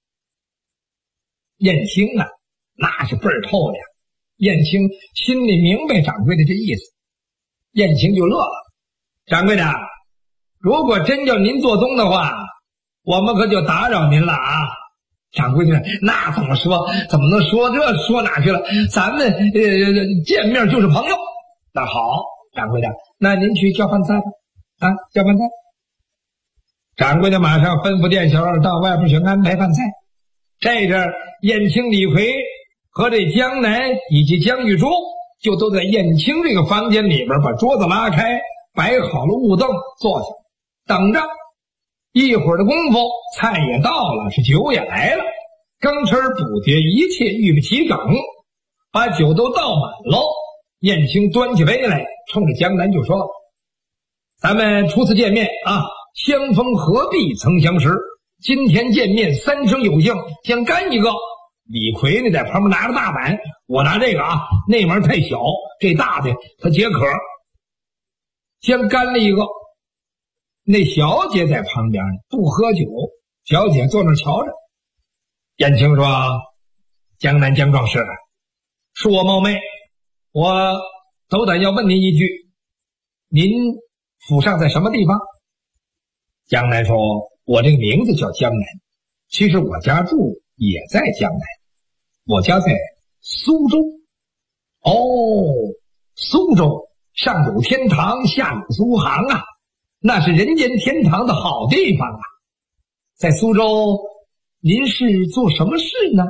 燕青那是倍儿透的呀，燕青心里明白掌柜的这意思，燕青就乐了。掌柜的，如果真叫您做东的话，我们可就打扰您了掌柜的，那怎么说？怎么能说这说哪去了？咱们见面就是朋友。那好，掌柜的，那您去叫饭菜吧。叫饭菜。掌柜的马上吩咐店小二到外边去安排饭菜。这阵燕青、李逵和这江南以及江玉珠就都在燕青这个房间里边把桌子拉开，摆好了雾凳，坐下等着。一会儿的功夫，菜也到了，是酒也来了，羹匙补碟，一切预备齐整，把酒都倒满喽。燕青端起杯来，冲着江南就说：“咱们初次见面啊，相逢何必曾相识，今天见面三生有幸，先干一个。”李逵呢在旁边拿着大碗，我拿这个啊，那玩意儿太小，这大的它解渴，先干了一个。那小姐在旁边不喝酒，小姐坐那瞧着。燕青说：“江南江壮士，恕我冒昧，我斗胆要问您一句，您府上在什么地方？”江南说：“我这个名字叫江南，其实我家住也在江南，我家在苏州。”哦，苏州上有天堂，下有苏杭啊，那是人间天堂的好地方啊。在苏州您是做什么事呢？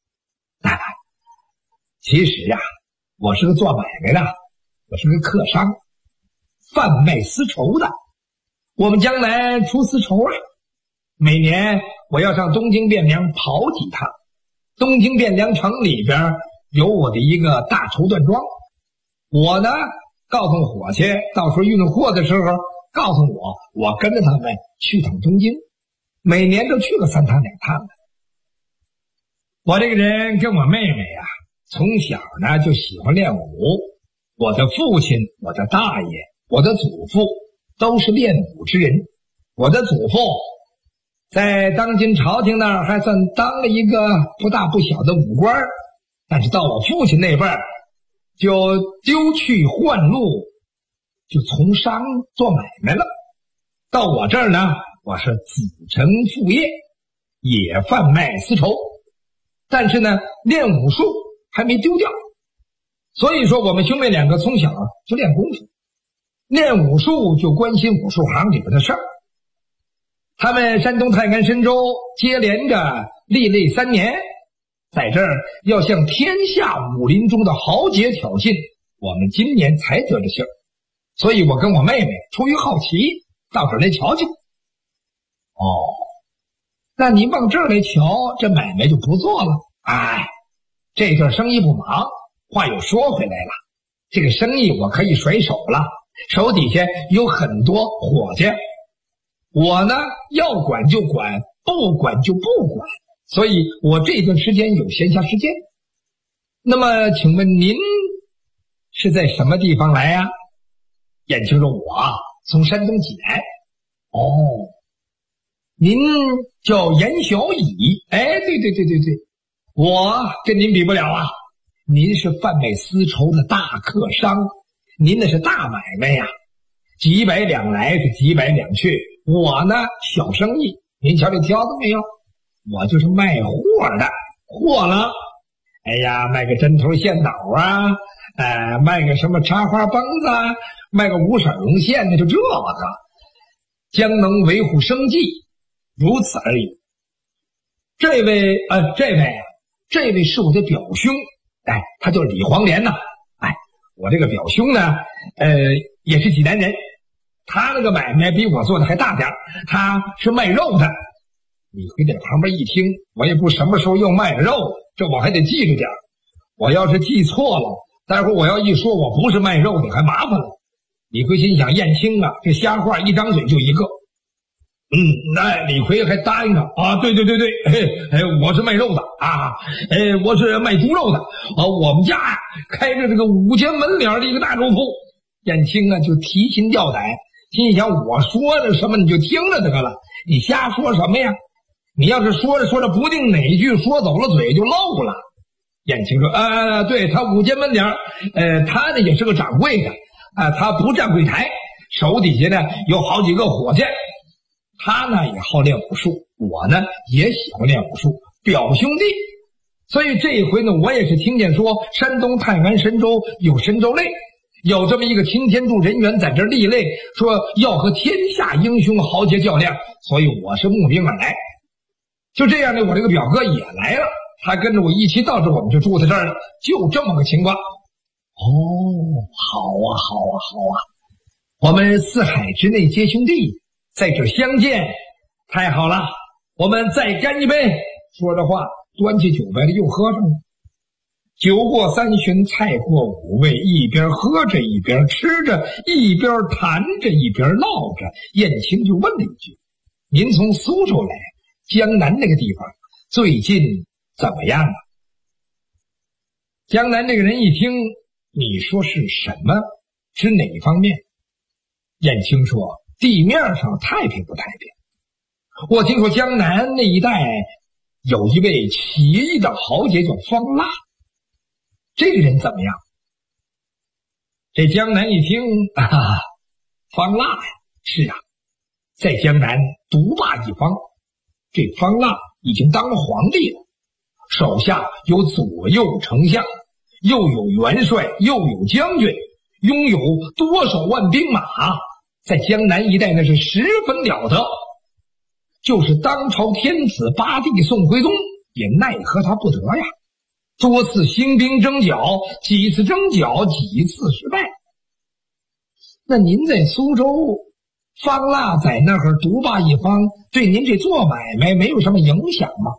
其实啊，我是个做买卖的，我是个客商，贩卖丝绸的。我们江南出丝绸啊，每年我要上东京汴梁跑几趟。东京汴梁城里边有我的一个大绸缎庄，我呢告诉伙计，到时候运货的时候告诉我跟着他们去趟东京，每年都去个3趟2趟的。我这个人跟我妹妹呀，从小呢就喜欢练武，我的父亲、我的大爷、我的祖父都是练武之人。我的祖父在当今朝廷那儿还算当了一个不大不小的武官，但是到我父亲那辈儿就丢去换路，就从商做买卖了。到我这儿呢，我是子承父业，也贩卖丝绸，但是呢练武术还没丢掉。所以说我们兄妹两个从小就练功夫，练武术就关心武术行里边的事儿。他们山东太原深州接连着历累3年，在这儿要向天下武林中的豪杰挑衅，我们今年才得着信儿，所以我跟我妹妹出于好奇到这儿来瞧瞧。哦，那您往这儿来瞧，这买卖就不做了。哎，这阵生意不忙，话又说回来了，这个生意我可以甩手了，手底下有很多伙计，我呢要管就管，不管就不管，所以我这段时间有闲暇时间。那么请问您是在什么地方来呀？燕青说：“我从山东济南。”哦，您叫严小乙？哎，对，我跟您比不了啊，您是贩卖丝绸的大客商，您那是大买卖呀，几百两来是几百两去，我呢小生意，您瞧这挑子没有？我就是卖货的，货了，哎呀，卖个针头线脑啊，卖个什么插花绷子啊，卖个五色绒线的，就这个，将能维护生计，如此而已。这位是我的表兄，哎，他叫李黄连呐，哎，我这个表兄呢，也是济南人，他那个买卖比我做的还大点，他是卖肉的。李逵在旁边一听，我也不什么时候又卖了肉，这我还得记着点，我要是记错了，待会儿我要一说我不是卖肉的，还麻烦了。李逵心想，燕青啊，这瞎话一张嘴就一个。那李逵还答应着啊，对，我是卖肉的啊，我是卖猪肉的啊，我们家呀开着这个5间门脸的一个大肉铺。燕青啊就提心吊胆，心想我说着什么你就听着得了，你瞎说什么呀？你要是说着不定哪句说走了嘴就漏了。燕青说对，他5间门脸，他呢也是个掌柜的他不站柜台，手底下呢有好几个伙计。他呢也好练武术，我呢也喜欢练武术，表兄弟。所以这一回呢，我也是听见说山东太原神州有神州擂，有这么一个擎天柱人员在这立擂，说要和天下英雄豪杰较量，所以我是慕名而来。就这样呢，我这个表哥也来了，他跟着我一起到这，我们就住在这儿了，就这么个情况。 好啊，好啊，好啊！我们四海之内皆兄弟，在这相见，太好了！我们再干一杯。说着话，端起酒杯来又喝上了。酒过三巡，菜过五味，一边喝着一边吃着，一边谈着一边唠着。燕青就问了一句：“您从苏州来，江南那个地方最近怎么样啊？”江南这个人一听，你说是什么？指哪方面？燕青说：地面上太平不太平。我听说江南那一带有一位奇异的豪杰叫方腊，这个人怎么样？这江南一听，方腊呀，是啊，在江南独霸一方。这方腊已经当了皇帝了，手下有左右丞相，又有元帅，又有将军，拥有多少万兵马，在江南一带那是十分了得。就是当朝天子八弟宋徽宗也奈何他不得呀，多次兴兵征剿，几次征剿，几次失败。那您在苏州，方腊在那儿独霸一方，对您这做买卖没有什么影响吗？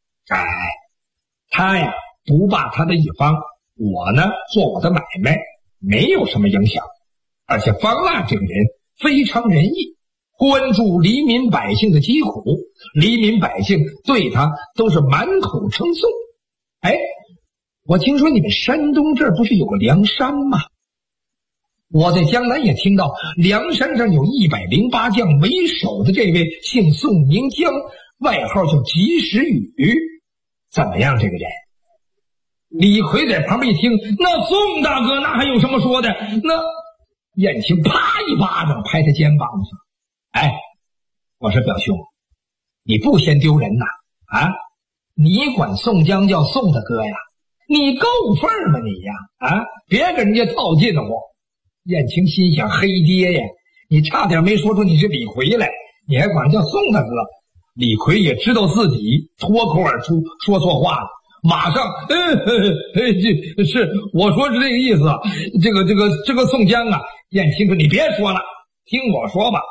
他呀独霸他的一方，我呢做我的买卖，没有什么影响。而且方腊这个人非常仁义，关注黎民百姓的疾苦，黎民百姓对他都是满口称颂。我听说你们山东这儿不是有个梁山吗？我在江南也听到梁山上有108将为首的这位姓宋名江，外号叫及时雨。怎么样这个人？李逵在旁边一听，那宋大哥那还有什么说的？那燕青啪一巴掌拍他肩膀上，我说表兄，你不嫌丢人呐？你管宋江叫宋大哥呀？你够份吗你呀？别跟人家套近乎。燕青心想，黑爹呀，你差点没说出你是李逵来，你还管叫宋大哥。李逵也知道自己脱口而出说错话了，马上是我说是这个意思。这个宋江啊，燕青说你别说了，听我说吧。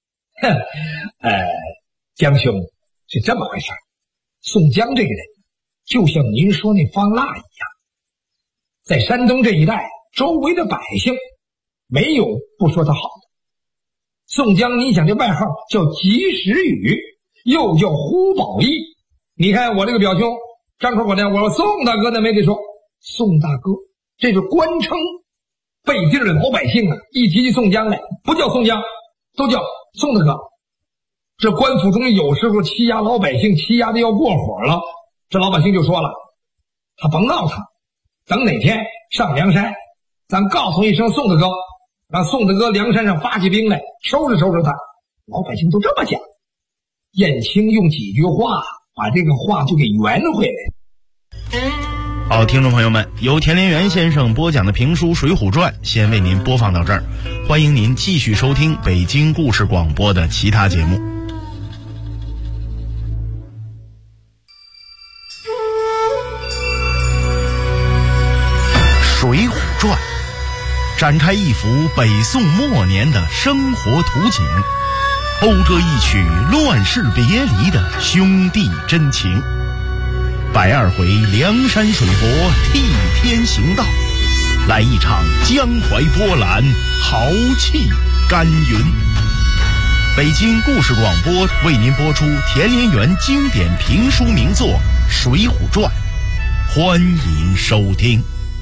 江兄，是这么回事，宋江这个人就像您说那方腊一样，在山东这一带周围的百姓没有不说他好的。宋江你想这外号叫及时雨，又叫呼保义。你看我这个表兄张口我说我宋大哥那没得说，宋大哥这是官称，背地的老百姓一提起宋江来不叫宋江，都叫宋大哥。这官府中有时候欺压老百姓，欺压的要过火了，这老百姓就说了，他甭闹他，等哪天上梁山，咱告诉一声宋大哥，让宋大哥梁山上发起兵来，收拾收拾他。老百姓都这么讲。燕青用几句话把这个话就给圆回来。 好，听众朋友们，由田连元先生播讲的评书《水浒传》先为您播放到这儿，欢迎您继续收听北京故事广播的其他节目。《水浒传》展开一幅北宋末年的生活图景，讴歌一曲乱世别离的兄弟真情。102回梁山水泊替天行道，来一场江淮波澜，豪气干云。北京故事广播为您播出田连元经典评书名作《水浒传》，欢迎收听。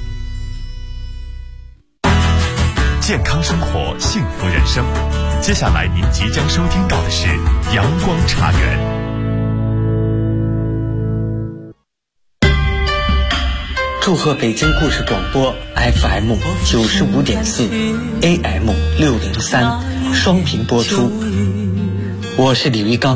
健康生活，幸福人生。接下来您即将收听到的是阳光茶园。 祝贺北京故事广播 FM 95.4 AM 603双频播出，我是李维刚。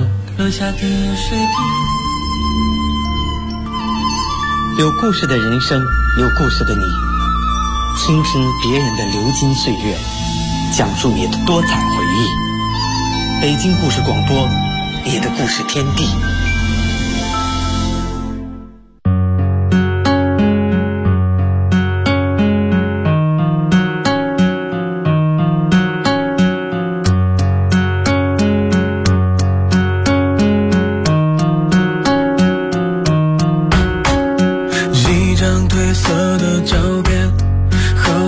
有故事的人生，有故事的你，倾听别人的流金岁月，讲述你的多彩回忆。北京故事广播，你的故事天地。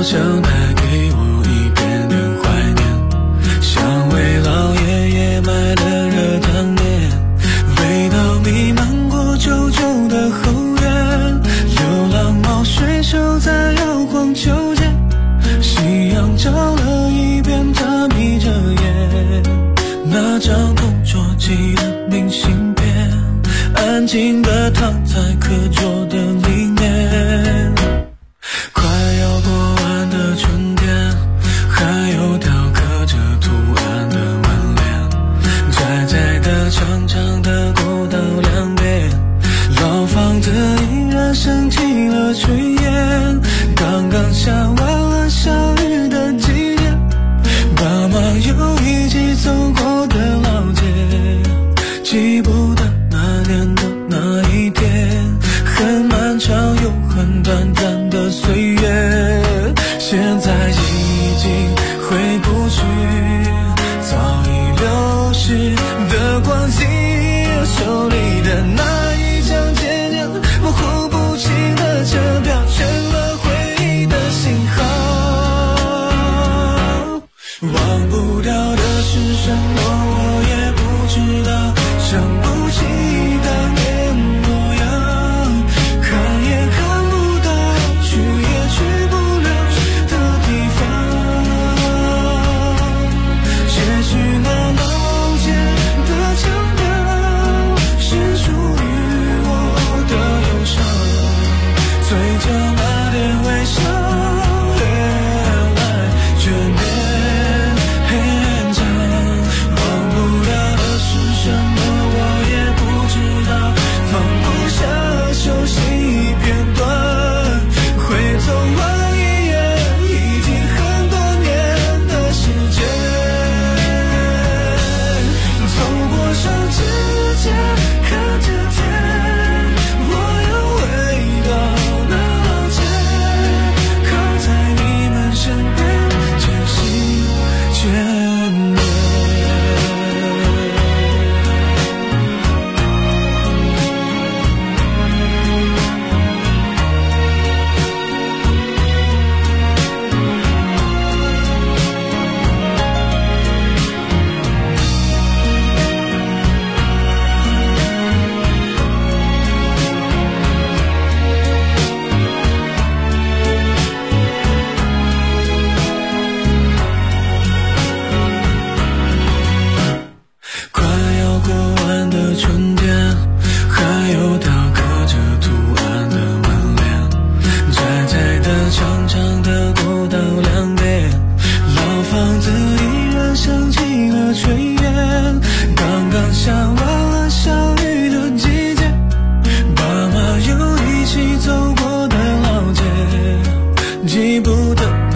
将带给我一点点怀念，像为老爷爷买的热汤面，味道弥漫过旧旧的后院，流浪猫睡熟在摇晃秋千，夕阳照了一遍，他眯着眼，那张同桌寄的明信片，安静地躺在课桌的里面。快要过完的春天，还有雕刻着图案的门帘，窄窄的长长的过道两边，老房子依然升起了炊烟，刚刚下完了小雨的季节，爸妈又一起走过的老街，记不得那年的那一天，很漫长又很短暂的岁月，现在已经回不去早已流逝的光景，手里的那一张渐渐模糊不清的车票，成了回忆的信号。忘不掉的是什么我也不知道，想不起当年模样，看也看不到，去也去不了的地方。也许那老街的腔调是属于我的忧伤，嘴角那点微笑原来眷恋很长，忘不了的是什么我也不知道，放不下熟悉片段，会走完一页已经很多年的时间，走过上指尖看着天，我又回到那老街，靠在你们身边渐行渐远。快要过完的春天，还有雕刻着图案的门帘，窄窄的长长的过道两边，老房子依然升起了炊烟，刚刚下完了小雨的季节，爸妈又一起走过的老街，记不得